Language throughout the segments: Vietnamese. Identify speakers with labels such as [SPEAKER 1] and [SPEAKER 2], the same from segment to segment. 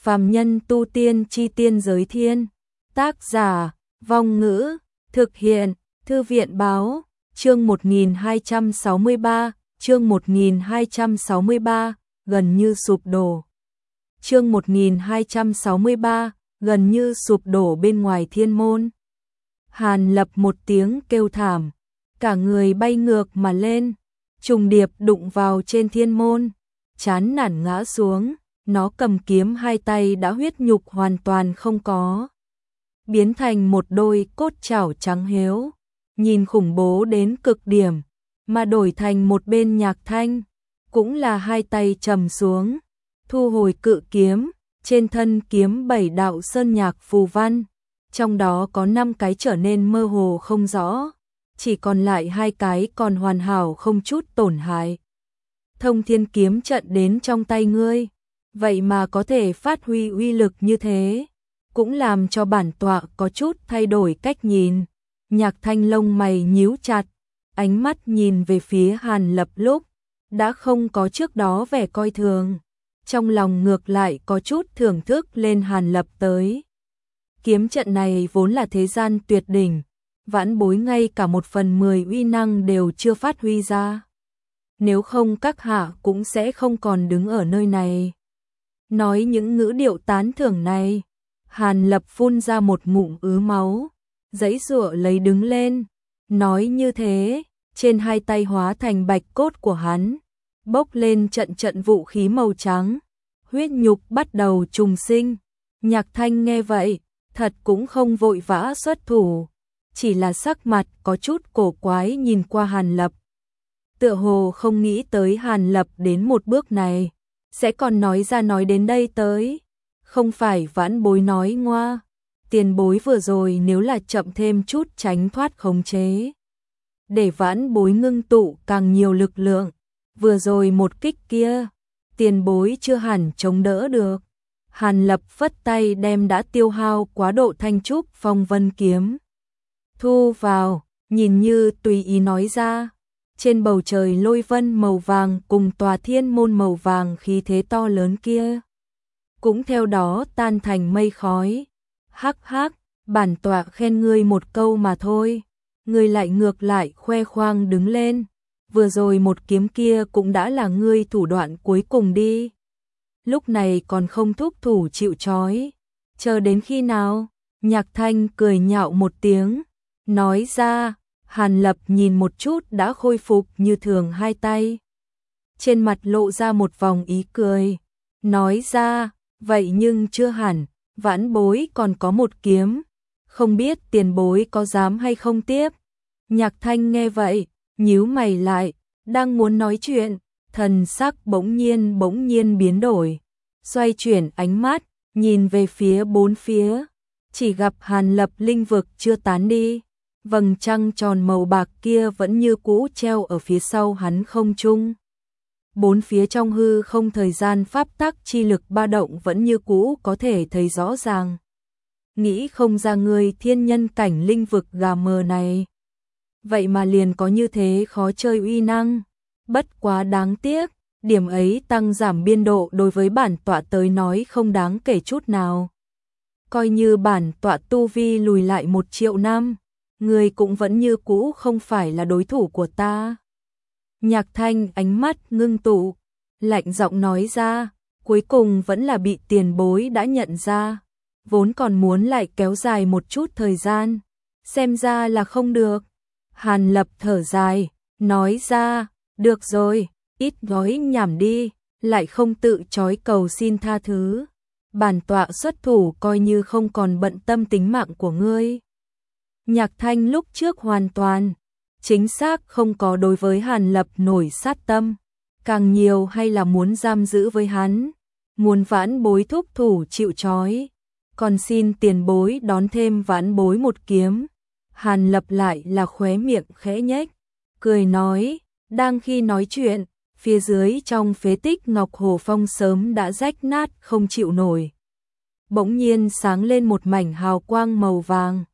[SPEAKER 1] Phàm nhân tu tiên chi tiên giới thiên. Tác giả, Vong Ngữ, thực hiện, Thư viện báo, chương 1263, chương 1263, gần như sụp đổ. Chương 1263, gần như sụp đổ bên ngoài thiên môn. Hàn Lập một tiếng kêu thảm, cả người bay ngược mà lên, trùng điệp đụng vào trên thiên môn, chán nản ngã xuống, nó cầm kiếm hai tay đã huyết nhục hoàn toàn không có, biến thành một đôi cốt chảo trắng héo, nhìn khủng bố đến cực điểm, mà đổi thành một bên Nhạc Thanh, cũng là hai tay trầm xuống, thu hồi cự kiếm, trên thân kiếm 7 đạo sơn nhạc phù văn, trong đó có 5 cái trở nên mơ hồ không rõ, chỉ còn lại 2 cái còn hoàn hảo không chút tổn hại. Thông Thiên kiếm trận đến trong tay ngươi, vậy mà có thể phát huy uy lực như thế, cũng làm cho bản tọa có chút thay đổi cách nhìn. Nhạc Thanh lông mày nhíu chặt, ánh mắt nhìn về phía Hàn Lập lúc đã không có trước đó vẻ coi thường, trong lòng ngược lại có chút thưởng thức lên Hàn Lập tới. Kiếm trận này vốn là thế gian tuyệt đỉnh, vãn bối ngay cả 1/10 uy năng đều chưa phát huy ra. Nếu không các hạ cũng sẽ không còn đứng ở nơi này. Nói những ngữ điệu tán thưởng này, Hàn Lập phun ra một ngụm ứ máu, giãy giụa lấy đứng lên, nói như thế, trên hai tay hóa thành bạch cốt của hắn, bốc lên trận trận vũ khí màu trắng, huyết nhục bắt đầu trùng sinh. Nhạc Thanh nghe vậy, thật cũng không vội vã xuất thủ, chỉ là sắc mặt có chút cổ quái nhìn qua Hàn Lập. Tựa hồ không nghĩ tới Hàn Lập đến một bước này, sẽ còn nói ra nói đến đây tới. Không phải vãn bối nói ngoa, tiền bối vừa rồi nếu là chậm thêm chút tránh thoát khống chế, để vãn bối ngưng tụ càng nhiều lực lượng, vừa rồi một kích kia, tiền bối chưa hẳn chống đỡ được. Hàn Lập phất tay đem đã tiêu hao quá độ Thanh Trúc Phong Vân kiếm thu vào, nhìn như tùy ý nói ra. Trên bầu trời lôi vân màu vàng cùng tòa thiên môn màu vàng khí thế to lớn kia cũng theo đó tan thành mây khói. Hắc hắc, bản tọa khen ngươi một câu mà thôi, ngươi lại ngược lại khoe khoang đứng lên, vừa rồi một kiếm kia cũng đã là ngươi thủ đoạn cuối cùng đi. Lúc này còn không thúc thủ chịu trói, chờ đến khi nào? Nhạc Thanh cười nhạo một tiếng, nói ra. Hàn Lập nhìn một chút đã khôi phục như thường hai tay, trên mặt lộ ra một vòng ý cười, nói ra, vậy nhưng chưa hẳn, vãn bối còn có một kiếm, không biết tiền bối có dám hay không tiếp. Nhạc Thanh nghe vậy, nhíu mày lại, đang muốn nói chuyện, thần sắc bỗng nhiên biến đổi, xoay chuyển ánh mắt, nhìn về phía bốn phía, chỉ gặp Hàn Lập linh vực chưa tán đi. Vầng trăng tròn màu bạc kia vẫn như cũ treo ở phía sau hắn không trung. Bốn phía trong hư không thời gian pháp tắc chi lực ba động vẫn như cũ có thể thấy rõ ràng. Nghĩ không ra người thiên nhân cảnh linh vực gà mờ này, vậy mà liền có như thế khó chơi uy năng. Bất quá đáng tiếc, điểm ấy tăng giảm biên độ đối với bản tọa tới nói không đáng kể chút nào. Coi như bản tọa tu vi lùi lại 1 triệu năm, người cũng vẫn như cũ không phải là đối thủ của ta. Nhạc Thanh ánh mắt ngưng tụ, lạnh giọng nói ra, cuối cùng vẫn là bị tiền bối đã nhận ra, vốn còn muốn lại kéo dài một chút thời gian, xem ra là không được. Hàn Lập thở dài, nói ra, được rồi, ít gói nhảm đi, lại không tự chối cầu xin tha thứ. Bản tọa xuất thủ coi như không còn bận tâm tính mạng của ngươi. Nhạc Thanh lúc trước hoàn toàn, chính xác không có đối với Hàn Lập nổi sát tâm, càng nhiều hay là muốn giam giữ với hắn, muốn vãn bối thúc thủ chịu trói, còn xin tiền bối đón thêm vãn bối một kiếm. Hàn Lập lại là khóe miệng khẽ nhếch, cười nói, đang khi nói chuyện, phía dưới trong phế tích Ngọc Hồ Phong sớm đã rách nát không chịu nổi. Bỗng nhiên sáng lên một mảnh hào quang màu vàng.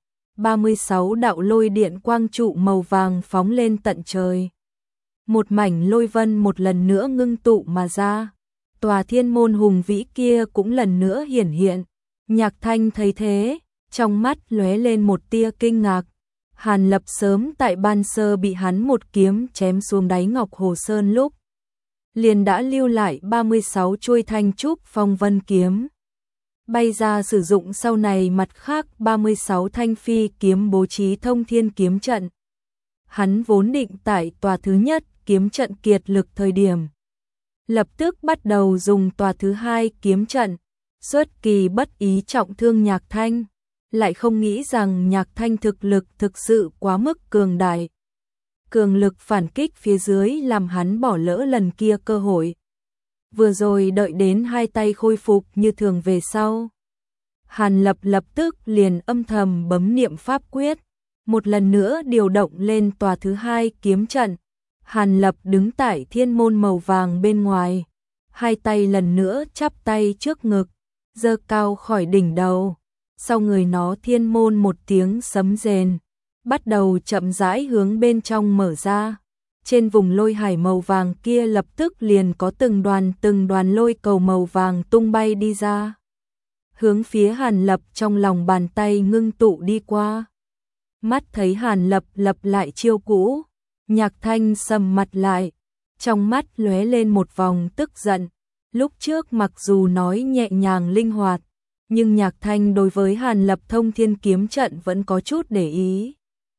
[SPEAKER 1] 36 đạo lôi điện quang trụ màu vàng phóng lên tận trời. Một mảnh lôi vân một lần nữa ngưng tụ mà ra, tòa thiên môn hùng vĩ kia cũng lần nữa hiển hiện. Nhạc Thanh thấy thế, trong mắt lóe lên một tia kinh ngạc. Hàn Lập sớm tại ban sơ bị hắn một kiếm chém xuống đáy Ngọc Hồ Sơn lúc liền đã lưu lại 36 chuôi thanh trúc phong vân kiếm. Bay ra sử dụng sau này mặt khác 36 thanh phi kiếm bố trí thông thiên kiếm trận. Hắn vốn định tại tòa thứ nhất kiếm trận kiệt lực thời điểm, lập tức bắt đầu dùng tòa thứ hai kiếm trận, xuất kỳ bất ý trọng thương Nhạc Thanh. Lại không nghĩ rằng Nhạc Thanh thực lực thực sự quá mức cường đại. Cường lực phản kích phía dưới làm hắn bỏ lỡ lần kia cơ hội. Vừa rồi đợi đến hai tay khôi phục như thường về sau, Hàn Lập lập tức liền âm thầm bấm niệm pháp quyết, một lần nữa điều động lên tòa thứ hai kiếm trận. Hàn Lập đứng tại thiên môn màu vàng bên ngoài, hai tay lần nữa chắp tay trước ngực, giơ cao khỏi đỉnh đầu. Sau người nó thiên môn một tiếng sấm rền, bắt đầu chậm rãi hướng bên trong mở ra. Trên vùng lôi hải màu vàng kia lập tức liền có từng đoàn lôi cầu màu vàng tung bay đi ra, hướng phía Hàn Lập trong lòng bàn tay ngưng tụ đi qua. Mắt thấy Hàn Lập lập lại chiêu cũ, Nhạc Thanh sầm mặt lại, trong mắt lóe lên một vòng tức giận. Lúc trước mặc dù nói nhẹ nhàng linh hoạt, nhưng Nhạc Thanh đối với Hàn Lập thông thiên kiếm trận vẫn có chút để ý.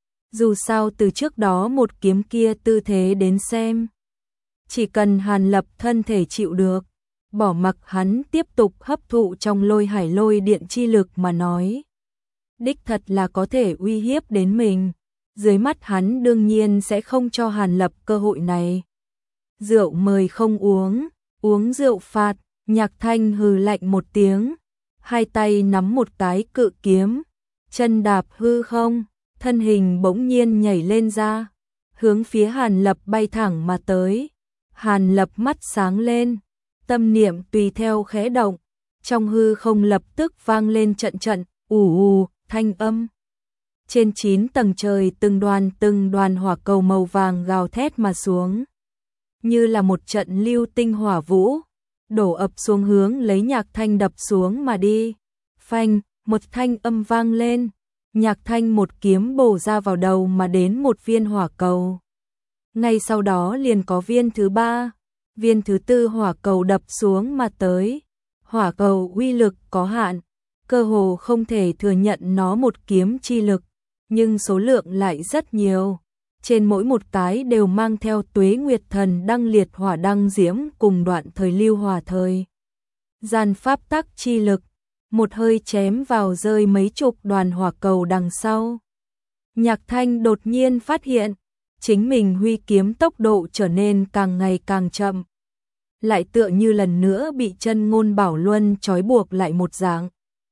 [SPEAKER 1] Dù sao từ trước đó một kiếm kia tư thế đến xem, chỉ cần Hàn Lập thân thể chịu được, bỏ mặc hắn tiếp tục hấp thụ trong lôi hải lôi điện chi lực mà nói, đích thật là có thể uy hiếp đến mình. Dưới mắt hắn đương nhiên sẽ không cho Hàn Lập cơ hội này. Rượu mời không uống, uống rượu phạt. Nhạc Thanh hừ lạnh một tiếng, hai tay nắm một cái cự kiếm, chân đạp hư không, thân hình bỗng nhiên nhảy lên ra, hướng phía Hàn Lập bay thẳng mà tới. Hàn Lập mắt sáng lên, tâm niệm tùy theo khẽ động, trong hư không lập tức vang lên trận trận ù ù thanh âm. Trên 9 tầng trời từng đoàn hỏa cầu màu vàng gào thét mà xuống, như là một trận lưu tinh hỏa vũ, đổ ập xuống hướng lấy Nhạc Thanh đập xuống mà đi. Phanh, một thanh âm vang lên, Nhạc Thanh một kiếm bổ ra vào đầu mà đến một viên hỏa cầu. Ngay sau đó liền có viên thứ ba, viên thứ tư hỏa cầu đập xuống mà tới. Hỏa cầu uy lực có hạn, cơ hồ không thể thừa nhận nó một kiếm chi lực, nhưng số lượng lại rất nhiều. Trên mỗi một cái đều mang theo Tuế Nguyệt Thần đăng liệt hỏa đăng diễm cùng đoạn thời lưu hỏa thời gian pháp tắc chi lực, một hơi chém vào rơi mấy chục đoàn hỏa cầu đằng sau. Nhạc Thanh đột nhiên phát hiện, chính mình huy kiếm tốc độ trở nên càng ngày càng chậm, lại tựa như lần nữa bị chân ngôn bảo luân trói buộc lại một dạng.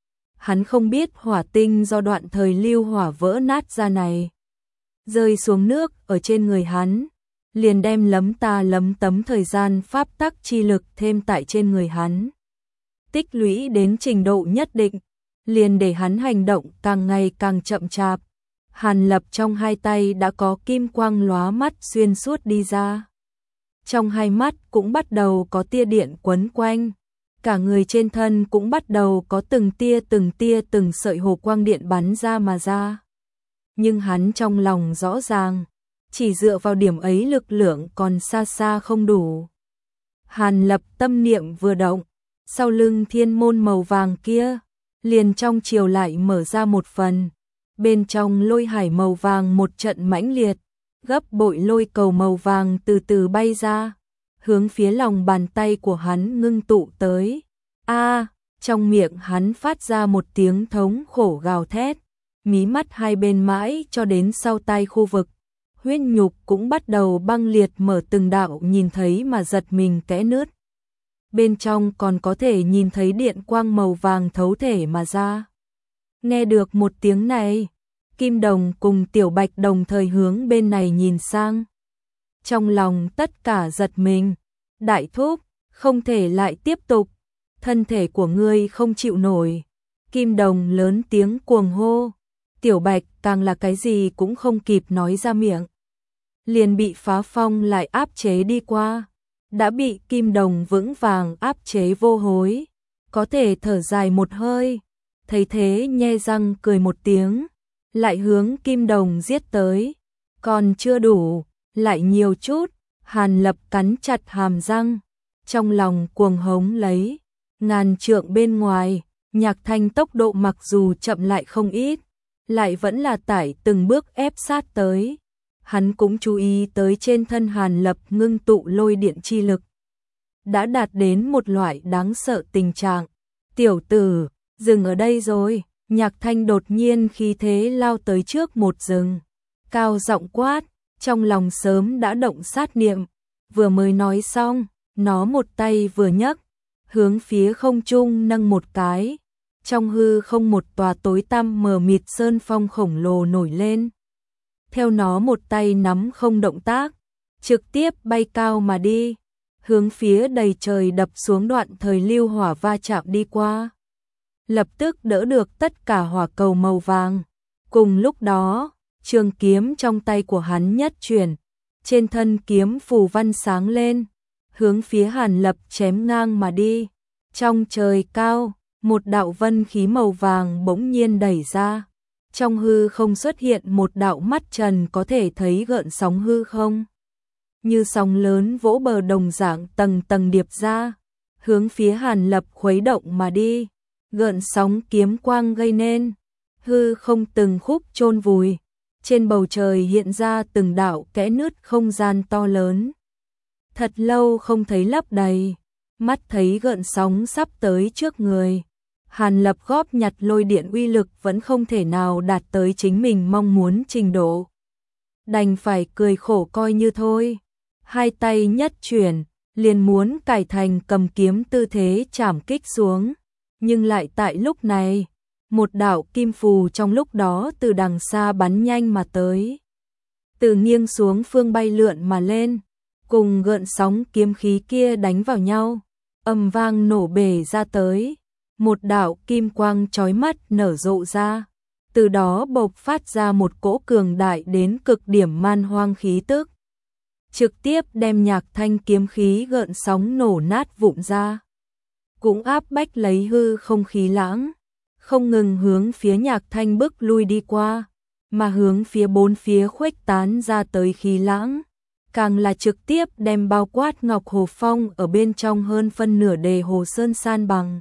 [SPEAKER 1] Hắn không biết hỏa tinh do đoạn thời lưu hỏa vỡ nát ra này, rơi xuống nước ở trên người hắn, liền đem lấm ta lấm tấm thời gian pháp tắc chi lực thêm tại trên người hắn. Tích lũy đến trình độ nhất định, liền để hắn hành động càng ngày càng chậm chạp. Hàn Lập trong hai tay đã có kim quang lóa mắt xuyên suốt đi ra. Trong hai mắt cũng bắt đầu có tia điện quấn quanh, cả người trên thân cũng bắt đầu có từng tia từng sợi hồ quang điện bắn ra mà ra. Nhưng hắn trong lòng rõ ràng, chỉ dựa vào điểm ấy lực lượng còn xa xa không đủ. Hàn Lập tâm niệm vừa động, sau lưng thiên môn màu vàng kia, liền trong chiều lại mở ra một phần. Bên trong lôi hải màu vàng một trận mãnh liệt, gấp bội lôi cầu màu vàng từ từ bay ra, hướng phía lòng bàn tay của hắn ngưng tụ tới. Trong miệng hắn phát ra một tiếng thống khổ gào thét, mí mắt hai bên mãi cho đến sau tai khu vực, huyết nhục cũng bắt đầu băng liệt mở từng đạo nhìn thấy mà giật mình kẽ nứt. Bên trong còn có thể nhìn thấy điện quang màu vàng thấu thể mà ra. Nghe được một tiếng này, Kim Đồng cùng Tiểu Bạch đồng thời hướng bên này nhìn sang. Trong lòng tất cả giật mình, đại thúc, không thể lại tiếp tục, thân thể của ngươi không chịu nổi. Kim Đồng lớn tiếng cuồng hô, Tiểu Bạch càng là cái gì cũng không kịp nói ra miệng, liền bị Phá Phong lại áp chế đi qua. đã bị Kim Đồng vững vàng áp chế vô hối, có thể thở dài một hơi, thấy thế nhe răng cười một tiếng, lại hướng Kim Đồng giết tới, còn chưa đủ, lại nhiều chút, Hàn Lập cắn chặt hàm răng, trong lòng cuồng hống lấy, ngàn trượng bên ngoài, Nhạc Thanh tốc độ mặc dù chậm lại không ít, lại vẫn là tải từng bước ép sát tới. Hắn cũng chú ý tới trên thân Hàn Lập ngưng tụ lôi điện chi lực, đã đạt đến một loại đáng sợ tình trạng. Tiểu tử, dừng ở đây rồi. Nhạc Thanh đột nhiên khí thế lao tới trước một rừng, cao giọng quát, trong lòng sớm đã động sát niệm, vừa mới nói xong, nó một tay vừa nhấc, hướng phía không trung nâng một cái, trong hư không một tòa tối tăm mờ mịt sơn phong khổng lồ nổi lên. Theo nó một tay nắm không động tác, trực tiếp bay cao mà đi, hướng phía đầy trời đập xuống đoạn thời lưu hỏa va chạm đi qua. Lập tức đỡ được tất cả hỏa cầu màu vàng. Cùng lúc đó, trường kiếm trong tay của hắn nhất chuyển, trên thân kiếm phù văn sáng lên, hướng phía Hàn Lập chém ngang mà đi. Trong trời cao, một đạo vân khí màu vàng bỗng nhiên đẩy ra. Trong hư không xuất hiện một đạo mắt trần có thể thấy gợn sóng hư không. Như sóng lớn vỗ bờ đồng dạng tầng tầng điệp ra, hướng phía Hàn Lập khuấy động mà đi. Gợn sóng kiếm quang gây nên, hư không từng khúc chôn vùi, trên bầu trời hiện ra từng đạo kẽ nứt không gian to lớn. Thật lâu không thấy lấp đầy, mắt thấy gợn sóng sắp tới trước người. Hàn Lập góp nhặt lôi điện uy lực vẫn không thể nào đạt tới chính mình mong muốn trình độ. Đành phải cười khổ coi như thôi. Hai tay nhất chuyển, liền muốn cải thành cầm kiếm tư thế chảm kích xuống. Nhưng lại tại lúc này, một đạo kim phù trong lúc đó từ đằng xa bắn nhanh mà tới. Từ nghiêng xuống phương bay lượn mà lên, cùng gợn sóng kiếm khí kia đánh vào nhau, ầm vang nổ bể ra tới. Một đạo kim quang chói mắt nở rộ ra, từ đó bộc phát ra một cỗ cường đại đến cực điểm man hoang khí tức, trực tiếp đem Nhạc Thanh kiếm khí gợn sóng nổ nát vụn ra, cũng áp bách lấy hư không khí lãng, không ngừng hướng phía Nhạc Thanh bức lui đi qua, mà hướng phía bốn phía khuếch tán ra tới khí lãng, càng là trực tiếp đem bao quát Ngọc Hồ Phong ở bên trong hơn phân nửa đề hồ sơn san bằng.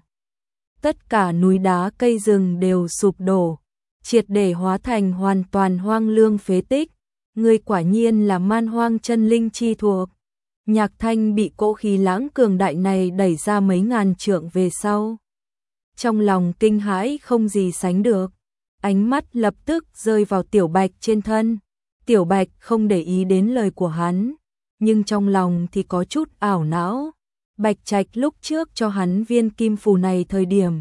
[SPEAKER 1] Tất cả núi đá cây rừng đều sụp đổ, triệt để hóa thành hoàn toàn hoang lương phế tích. Người quả nhiên là man hoang chân linh chi thuộc. Nhạc Thanh bị cỗ khí lãng cường đại này đẩy ra mấy ngàn trượng về sau. Trong lòng kinh hãi không gì sánh được, ánh mắt lập tức rơi vào Tiểu Bạch trên thân. Tiểu Bạch không để ý đến lời của hắn, nhưng trong lòng thì có chút ảo não. Bạch Trạch lúc trước cho hắn viên kim phù này thời điểm,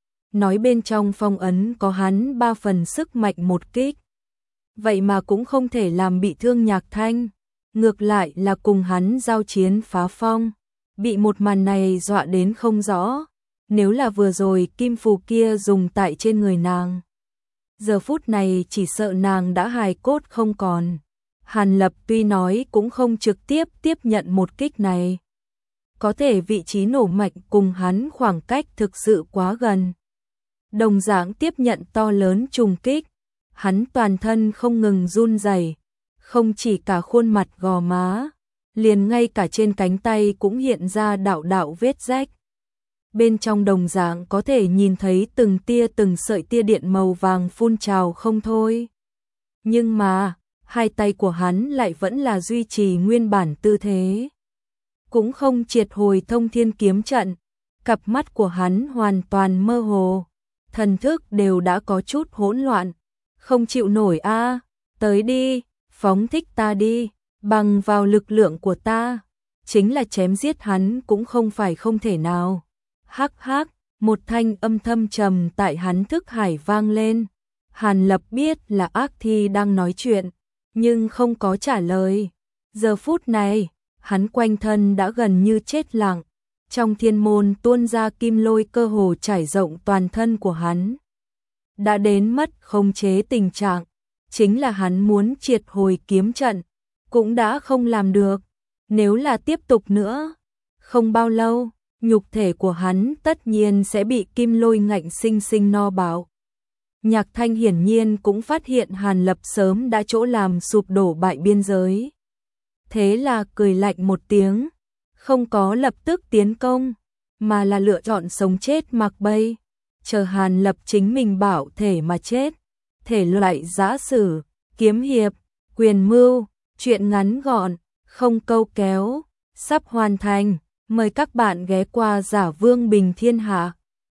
[SPEAKER 1] nói bên trong phong ấn có hắn 3 phần sức mạnh một kích. Vậy mà cũng không thể làm bị thương Nhạc Thanh, ngược lại là cùng hắn giao chiến phá phong, bị một màn này dọa đến không rõ. Nếu là vừa rồi kim phù kia dùng tại trên người nàng, giờ phút này chỉ sợ nàng đã hài cốt không còn. Hàn Lập tuy nói cũng không trực tiếp tiếp nhận một kích này, có thể vị trí nổ mạnh cùng hắn khoảng cách thực sự quá gần. Đồng dạng tiếp nhận to lớn trùng kích, hắn toàn thân không ngừng run rẩy, không chỉ cả khuôn mặt gò má, liền ngay cả trên cánh tay cũng hiện ra đạo đạo vết rách. Bên trong đồng dạng có thể nhìn thấy từng tia từng sợi tia điện màu vàng phun trào không thôi. Nhưng mà, hai tay của hắn lại vẫn là duy trì nguyên bản tư thế, cũng không triệt hồi thông thiên kiếm trận. Cặp mắt của hắn hoàn toàn mơ hồ, thần thức đều đã có chút hỗn loạn. Không chịu nổi a, tới đi, phóng thích ta đi, bằng vào lực lượng của ta, chính là chém giết hắn cũng không phải không thể nào. Hắc hắc, một thanh âm thâm trầm tại hắn thức hải vang lên. Hàn Lập biết là ác thi đang nói chuyện, nhưng không có trả lời. Giờ phút này, hắn quanh thân đã gần như chết lặng, trong thiên môn tuôn ra kim lôi cơ hồ trải rộng toàn thân của hắn. Đã đến mất khống chế tình trạng, chính là hắn muốn triệt hồi kiếm trận, cũng đã không làm được. Nếu là tiếp tục nữa, không bao lâu, nhục thể của hắn tất nhiên sẽ bị kim lôi ngạnh sinh sinh no bạo. Nhạc Thanh hiển nhiên cũng phát hiện Hàn Lập sớm đã chỗ làm sụp đổ bại biên giới. Thế là cười lạnh một tiếng, không có lập tức tiến công, mà là lựa chọn sống chết mặc bay, chờ Hàn Lập chính mình bảo thể mà chết. Thể loại giã sử, kiếm hiệp, quyền mưu, chuyện ngắn gọn, không câu kéo, sắp hoàn thành. Mời các bạn ghé qua Giả Vương Bình Thiên Hạ.